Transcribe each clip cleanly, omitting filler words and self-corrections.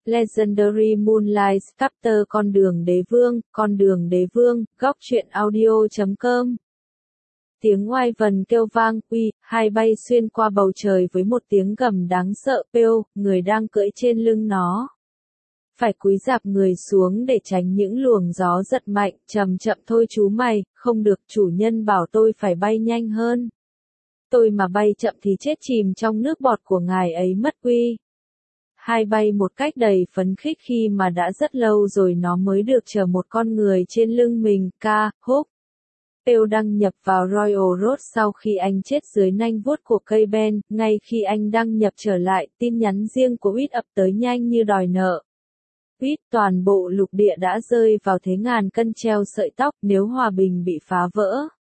Legendary Moonlight Chapter Con đường đế vương, góc truyện audio.com. Tiếng oai vần kêu vang, hai bay xuyên qua bầu trời với một tiếng gầm đáng sợ, Pêu, người đang cưỡi trên lưng nó. Phải cúi rạp người xuống để tránh những luồng gió giật mạnh, chậm thôi chú mày, không được, chủ nhân bảo tôi phải bay nhanh hơn. Tôi mà bay chậm thì chết chìm trong nước bọt của ngài ấy mất. Hai bay một cách đầy phấn khích khi mà đã rất lâu rồi nó mới được chở một con người trên lưng mình. Hope Pêu đăng nhập vào Royal Road sau khi anh chết dưới nanh vuốt của cây Ben. Ngay khi anh đăng nhập trở lại, tin nhắn riêng của Whit ập tới nhanh như đòi nợ. Whit, toàn bộ lục địa đã rơi vào thế ngàn cân treo sợi tóc, nếu hòa bình bị phá vỡ.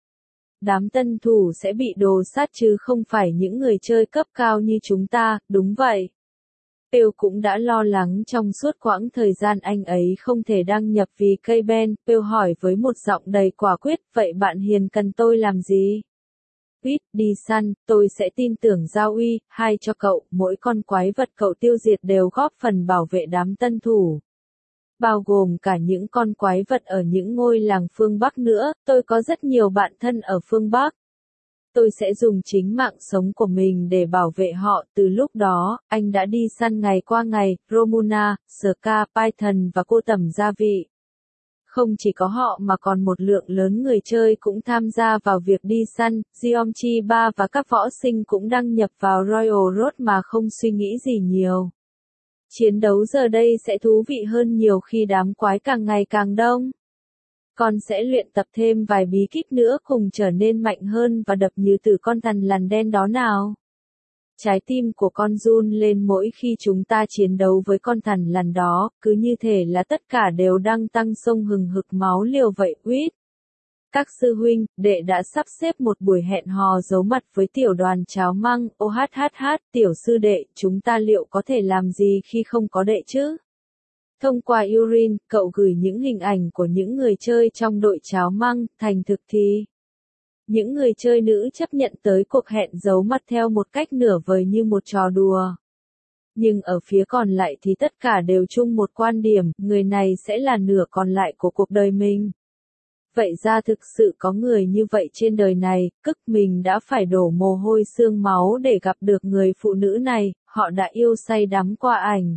Đám tân thủ sẽ bị đồ sát chứ không phải những người chơi cấp cao như chúng ta, đúng vậy. Pêu cũng đã lo lắng trong suốt quãng thời gian anh ấy không thể đăng nhập vì cây Ben. Pêu hỏi với một giọng đầy quả quyết, vậy bạn hiền cần tôi làm gì? Whit, đi săn, tôi sẽ tin tưởng giao hai cho cậu, mỗi con quái vật cậu tiêu diệt đều góp phần bảo vệ đám tân thủ. Bao gồm cả những con quái vật ở những ngôi làng phương Bắc nữa, tôi có rất nhiều bạn thân ở phương Bắc. Tôi sẽ dùng chính mạng sống của mình để bảo vệ họ. Từ lúc đó, anh đã đi săn ngày qua ngày, Romuna, Ska, Python và cô tẩm gia vị. Không chỉ có họ mà còn một lượng lớn người chơi cũng tham gia vào việc đi săn. Geomchi 3 và các võ sinh cũng đăng nhập vào Royal Road mà không suy nghĩ gì nhiều. Chiến đấu giờ đây sẽ thú vị hơn nhiều khi đám quái càng ngày càng đông. Con sẽ luyện tập thêm vài bí kíp nữa cùng trở nên mạnh hơn và đập như từ con thằn lằn đen đó nào. Trái tim của con run lên mỗi khi chúng ta chiến đấu với con thằn lằn đó, cứ như thể là tất cả đều đang tăng sông hừng hực máu liều vậy. Whit. Các sư huynh, đệ đã sắp xếp một buổi hẹn hò giấu mặt với tiểu đoàn cháo măng. Tiểu sư đệ, chúng ta liệu có thể làm gì khi không có đệ chứ? Thông qua Urin, cậu gửi những hình ảnh của những người chơi trong đội cháo măng, thành thực thì những người chơi nữ chấp nhận tới cuộc hẹn giấu mặt theo một cách nửa vời như một trò đùa. Nhưng ở phía còn lại thì tất cả đều chung một quan điểm, người này sẽ là nửa còn lại của cuộc đời mình. Vậy ra thực sự có người như vậy trên đời này, mình đã phải đổ mồ hôi xương máu để gặp được người phụ nữ này, họ đã yêu say đắm qua ảnh.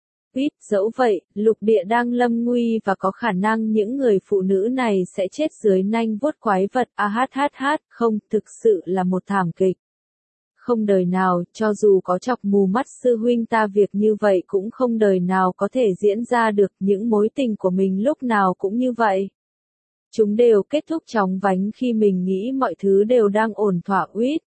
Dẫu vậy, lục địa đang lâm nguy và có khả năng những người phụ nữ này sẽ chết dưới nanh vuốt quái vật. Không, thực sự là một thảm kịch. Không đời nào, cho dù có chọc mù mắt sư huynh ta việc như vậy cũng không đời nào có thể diễn ra được. Những mối tình của mình lúc nào cũng như vậy. Chúng đều kết thúc chóng vánh khi mình nghĩ mọi thứ đều đang ổn thỏa.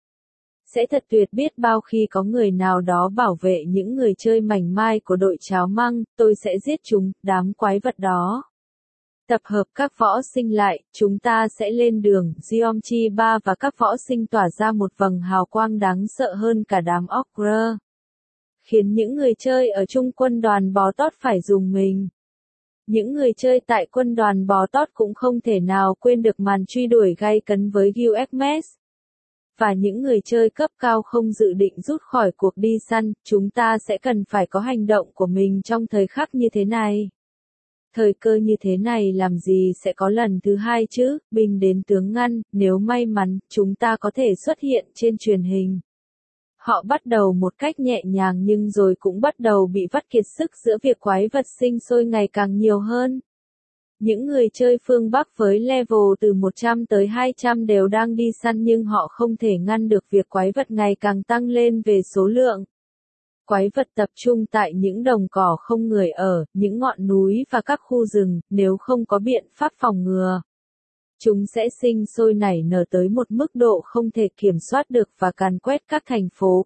Sẽ thật tuyệt biết bao khi có người nào đó bảo vệ những người chơi mảnh mai của đội cháo măng. Tôi sẽ giết chúng, đám quái vật đó. Tập hợp các võ sinh lại, chúng ta sẽ lên đường. Geomchi 3 và các võ sinh tỏa ra một vầng hào quang đáng sợ hơn cả đám Ogre, khiến những người chơi ở chung quân đoàn bò tót phải rùng mình. Những người chơi tại quân đoàn bò tót cũng không thể nào quên được màn truy đuổi gay cấn với Guilhermes. Và những người chơi cấp cao không dự định rút khỏi cuộc đi săn, chúng ta sẽ cần phải có hành động của mình trong thời khắc như thế này. Thời cơ như thế này làm gì sẽ có lần thứ hai chứ, binh đến tướng ngăn, nếu may mắn, chúng ta có thể xuất hiện trên truyền hình. Họ bắt đầu một cách nhẹ nhàng nhưng rồi cũng bắt đầu bị vắt kiệt sức giữa việc quái vật sinh sôi ngày càng nhiều hơn. Những người chơi phương Bắc với level từ 100 tới 200 đều đang đi săn nhưng họ không thể ngăn được việc quái vật ngày càng tăng lên về số lượng. Quái vật tập trung tại những đồng cỏ không người ở, những ngọn núi và các khu rừng, nếu không có biện pháp phòng ngừa. Chúng sẽ sinh sôi nảy nở tới một mức độ không thể kiểm soát được và càn quét các thành phố.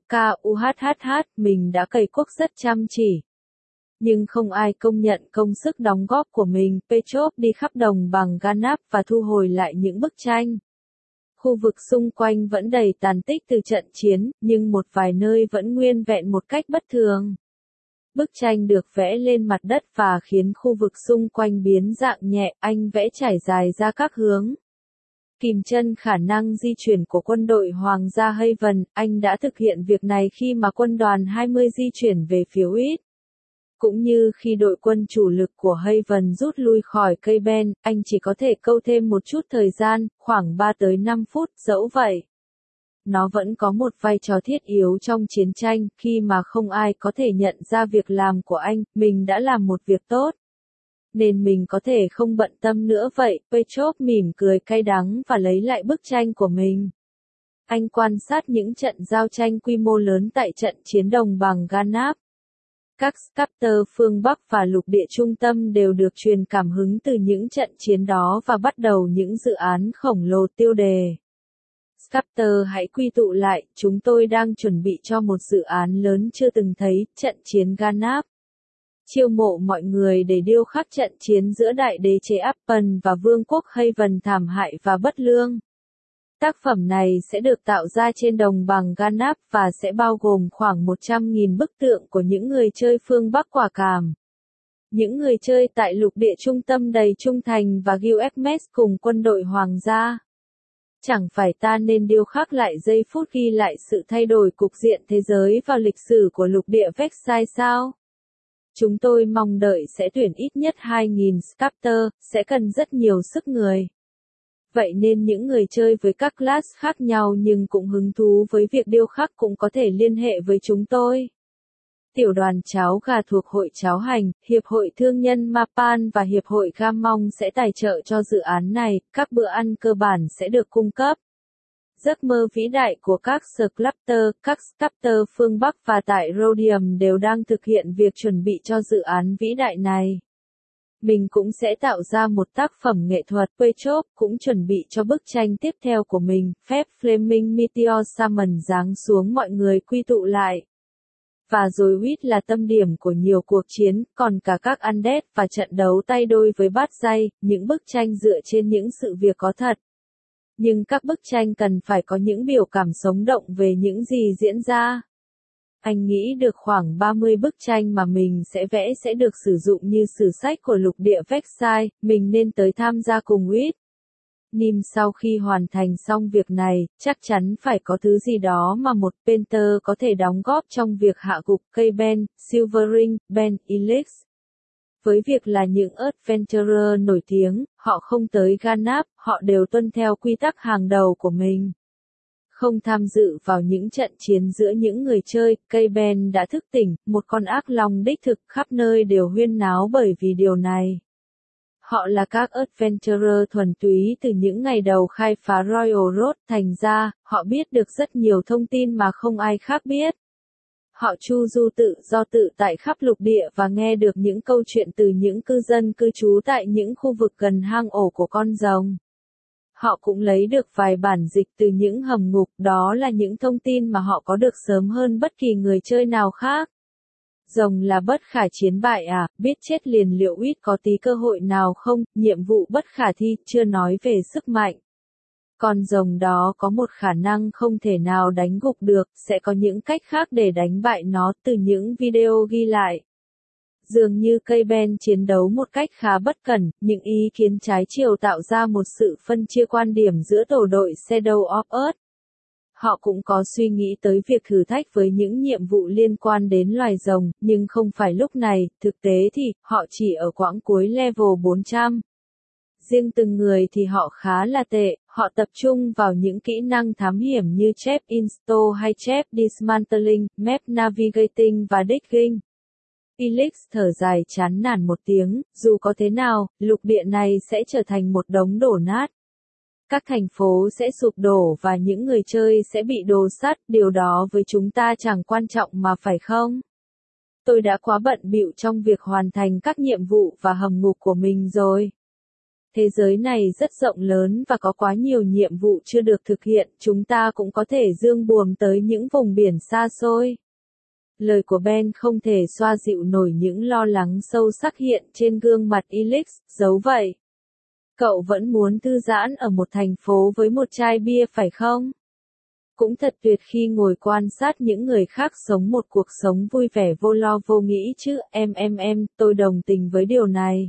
Mình đã cày cuốc rất chăm chỉ. Nhưng không ai công nhận công sức đóng góp của mình. Petrov đi khắp đồng bằng Ganap và thu hồi lại những bức tranh. Khu vực xung quanh vẫn đầy tàn tích từ trận chiến, nhưng một vài nơi vẫn nguyên vẹn một cách bất thường. Bức tranh được vẽ lên mặt đất và khiến khu vực xung quanh biến dạng nhẹ, anh vẽ trải dài ra các hướng. Kìm chân khả năng di chuyển của quân đội Hoàng gia Haven, anh đã thực hiện việc này khi mà quân đoàn 20 di chuyển về phía Whit. Cũng như khi đội quân chủ lực của Haven rút lui khỏi cây Ben, anh chỉ có thể câu thêm một chút thời gian, khoảng 3 tới 5 phút, dẫu vậy. Nó vẫn có một vai trò thiết yếu trong chiến tranh, khi mà không ai có thể nhận ra việc làm của anh, mình đã làm một việc tốt. Nên mình có thể không bận tâm nữa vậy, Petrov mỉm cười cay đắng và lấy lại bức tranh của mình. Anh quan sát những trận giao tranh quy mô lớn tại trận chiến đồng bằng Ganap. Các chapter phương Bắc và lục địa trung tâm đều được truyền cảm hứng từ những trận chiến đó và bắt đầu những dự án khổng lồ tiêu đề. Chapter hãy quy tụ lại, chúng tôi đang chuẩn bị cho một dự án lớn chưa từng thấy, trận chiến Ganap. Chiêu mộ mọi người để điêu khắc trận chiến giữa đại đế chế Appen và vương quốc Haven thảm hại và bất lương. Tác phẩm này sẽ được tạo ra trên đồng bằng Ganap và sẽ bao gồm khoảng 100.000 bức tượng của những người chơi phương Bắc quả cảm. Những người chơi tại lục địa trung tâm đầy trung thành và Gilgamesh cùng quân đội hoàng gia. Chẳng phải ta nên điêu khắc lại giây phút ghi lại sự thay đổi cục diện thế giới vào lịch sử của lục địa Versailles sao? Chúng tôi mong đợi sẽ tuyển ít nhất 2.000 sculptor, sẽ cần rất nhiều sức người. Vậy nên những người chơi với các class khác nhau nhưng cũng hứng thú với việc điêu khắc cũng có thể liên hệ với chúng tôi. Tiểu đoàn cháo gà thuộc Hội Cháo Hành, Hiệp hội Thương nhân Mapan và Hiệp hội Gamong sẽ tài trợ cho dự án này, các bữa ăn cơ bản sẽ được cung cấp. Giấc mơ vĩ đại của các sculptor phương Bắc và tại Rhodium đều đang thực hiện việc chuẩn bị cho dự án vĩ đại này. Mình cũng sẽ tạo ra một tác phẩm nghệ thuật. Petrov cũng chuẩn bị cho bức tranh tiếp theo của mình, phép Flaming Meteor Summon giáng xuống mọi người quy tụ lại. Và rồi Wit là tâm điểm của nhiều cuộc chiến, còn cả các undead và trận đấu tay đôi với bát dây, những bức tranh dựa trên những sự việc có thật. Nhưng các bức tranh cần phải có những biểu cảm sống động về những gì diễn ra. Anh nghĩ được khoảng 30 bức tranh mà mình sẽ vẽ sẽ được sử dụng như sử sách của lục địa Versailles, mình nên tới tham gia cùng Wit. Nim sau khi hoàn thành xong việc này, chắc chắn phải có thứ gì đó mà một painter có thể đóng góp trong việc hạ gục cây Ben, Silvering, Ben Elix. Với việc là những adventurer nổi tiếng, họ không tới Ganap, họ đều tuân theo quy tắc hàng đầu của mình. Không tham dự vào những trận chiến giữa những người chơi, cây Ben đã thức tỉnh, một con ác long đích thực khắp nơi đều huyên náo bởi vì điều này. Họ là các adventurer thuần túy từ những ngày đầu khai phá Royal Road, thành ra, họ biết được rất nhiều thông tin mà không ai khác biết. Họ chu du tự do tự tại khắp lục địa và nghe được những câu chuyện từ những cư dân cư trú tại những khu vực gần hang ổ của con rồng. Họ cũng lấy được vài bản dịch từ những hầm ngục, đó là những thông tin mà họ có được sớm hơn bất kỳ người chơi nào khác. Rồng là bất khả chiến bại à, biết chết liền liệu Wit có tí cơ hội nào không, nhiệm vụ bất khả thi, chưa nói về sức mạnh. Con rồng đó có một khả năng không thể nào đánh gục được, sẽ có những cách khác để đánh bại nó từ những video ghi lại. Dường như cây Ben chiến đấu một cách khá bất cẩn, những ý kiến trái chiều tạo ra một sự phân chia quan điểm giữa tổ đội Shadow of Earth. Họ cũng có suy nghĩ tới việc thử thách với những nhiệm vụ liên quan đến loài rồng, nhưng không phải lúc này, thực tế thì, họ chỉ ở quãng cuối level 400. Riêng từng người thì họ khá là tệ, họ tập trung vào những kỹ năng thám hiểm như Chef Install hay Chef Dismantling, Map Navigating và Digging. Felix thở dài chán nản một tiếng, dù có thế nào, lục địa này sẽ trở thành một đống đổ nát. Các thành phố sẽ sụp đổ và những người chơi sẽ bị đồ sắt, điều đó với chúng ta chẳng quan trọng mà phải không? Tôi đã quá bận bịu trong việc hoàn thành các nhiệm vụ và hầm ngục của mình rồi. Thế giới này rất rộng lớn và có quá nhiều nhiệm vụ chưa được thực hiện, chúng ta cũng có thể dương buồm tới những vùng biển xa xôi. Lời của Ben không thể xoa dịu nổi những lo lắng sâu sắc hiện trên gương mặt Elix, dẫu vậy. Cậu vẫn muốn thư giãn ở một thành phố với một chai bia phải không? Cũng thật tuyệt khi ngồi quan sát những người khác sống một cuộc sống vui vẻ vô lo vô nghĩ chứ, tôi đồng tình với điều này.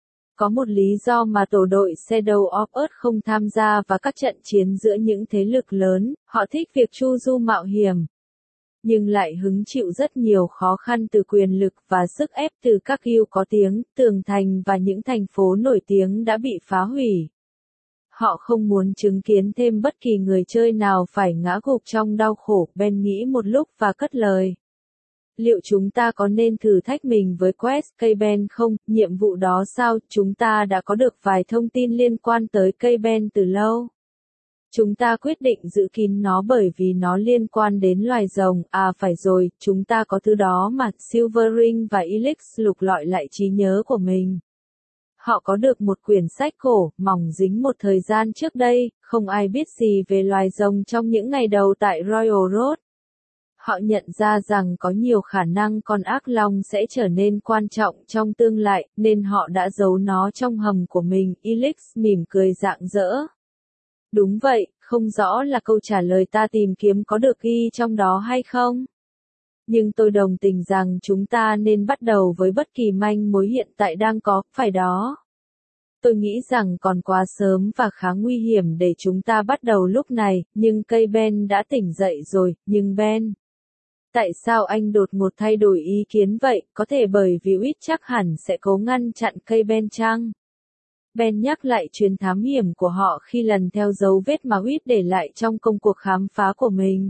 Có một lý do mà tổ đội Shadow of Earth không tham gia vào các trận chiến giữa những thế lực lớn, họ thích việc chu du mạo hiểm. nhưng lại hứng chịu rất nhiều khó khăn từ quyền lực và sức ép từ các yêu có tiếng, tường thành và những thành phố nổi tiếng đã bị phá hủy. Họ không muốn chứng kiến thêm bất kỳ người chơi nào phải ngã gục trong đau khổ, Ben nghĩ một lúc và cất lời. Liệu chúng ta có nên thử thách mình với Quest cây Ben không? Nhiệm vụ đó sao? Chúng ta đã có được vài thông tin liên quan tới cây Ben từ lâu. Chúng ta quyết định giữ kín nó bởi vì nó liên quan đến loài rồng. À phải rồi, chúng ta có thứ đó mà. Silverring và Elix lục lọi lại trí nhớ của mình. Họ có được một quyển sách cổ, mỏng dính một thời gian trước đây, không ai biết gì về loài rồng trong những ngày đầu tại Royal Road. Họ nhận ra rằng có nhiều khả năng con ác long sẽ trở nên quan trọng trong tương lai, nên họ đã giấu nó trong hầm của mình. Elix mỉm cười rạng rỡ. Đúng vậy, không rõ là câu trả lời ta tìm kiếm có được ghi trong đó hay không. Nhưng tôi đồng tình rằng chúng ta nên bắt đầu với bất kỳ manh mối hiện tại đang có, phải đó. Tôi nghĩ rằng còn quá sớm và khá nguy hiểm để chúng ta bắt đầu lúc này, nhưng cây Ben đã tỉnh dậy rồi, nhưng Ben. Tại sao anh đột ngột thay đổi ý kiến vậy? Có thể bởi vì Whit chắc hẳn sẽ cố ngăn chặn cây Ben chăng? Ben nhắc lại chuyến thám hiểm của họ khi lần theo dấu vết mà Whit để lại trong công cuộc khám phá của mình.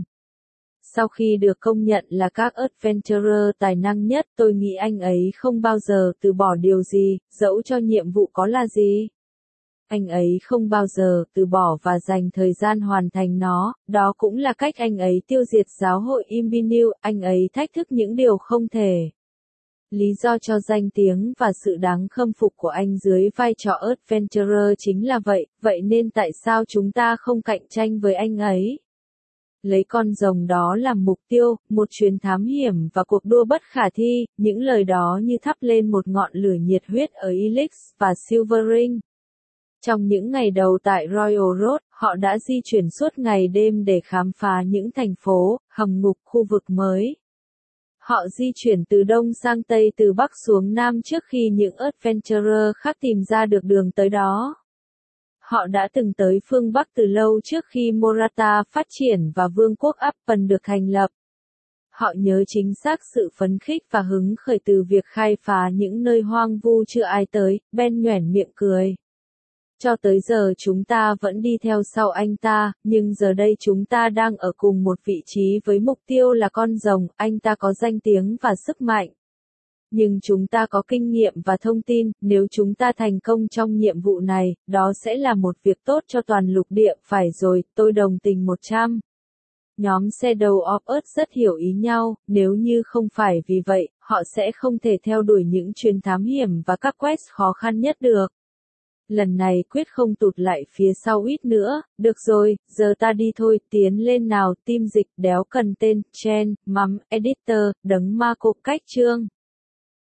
Sau khi được công nhận là các adventurer tài năng nhất, tôi nghĩ anh ấy không bao giờ từ bỏ điều gì, dẫu cho nhiệm vụ có là gì. Anh ấy không bao giờ từ bỏ và dành thời gian hoàn thành nó, đó cũng là cách anh ấy tiêu diệt giáo hội Imbinew, anh ấy thách thức những điều không thể. Lý do cho danh tiếng và sự đáng khâm phục của anh dưới vai trò adventurer chính là vậy, vậy nên tại sao chúng ta không cạnh tranh với anh ấy? Lấy con rồng đó làm mục tiêu, một chuyến thám hiểm và cuộc đua bất khả thi, những lời đó như thắp lên một ngọn lửa nhiệt huyết ở Elix và Silverring. Trong những ngày đầu tại Royal Road, họ đã di chuyển suốt ngày đêm để khám phá những thành phố, hầm ngục, khu vực mới. Họ di chuyển từ đông sang tây, từ bắc xuống nam trước khi những adventurer khác tìm ra được đường tới đó. Họ đã từng tới phương Bắc từ lâu trước khi Morata phát triển và vương quốc Appen được thành lập. Họ nhớ chính xác sự phấn khích và hứng khởi từ việc khai phá những nơi hoang vu chưa ai tới, Ben nhoẻn miệng cười. Cho tới giờ chúng ta vẫn đi theo sau anh ta, nhưng giờ đây chúng ta đang ở cùng một vị trí với mục tiêu là con rồng, anh ta có danh tiếng và sức mạnh. Nhưng chúng ta có kinh nghiệm và thông tin, nếu chúng ta thành công trong nhiệm vụ này, đó sẽ là một việc tốt cho toàn lục địa, phải rồi, tôi đồng tình 100. Nhóm Shadow of Earth rất hiểu ý nhau, nếu như không phải vì vậy, họ sẽ không thể theo đuổi những chuyến thám hiểm và các quest khó khăn nhất được. Lần này quyết không tụt lại phía sau ít nữa, được rồi, giờ ta đi thôi, tiến lên nào, team dịch đéo cần tên, Chen, Editor, đấng ma cộp cách chương.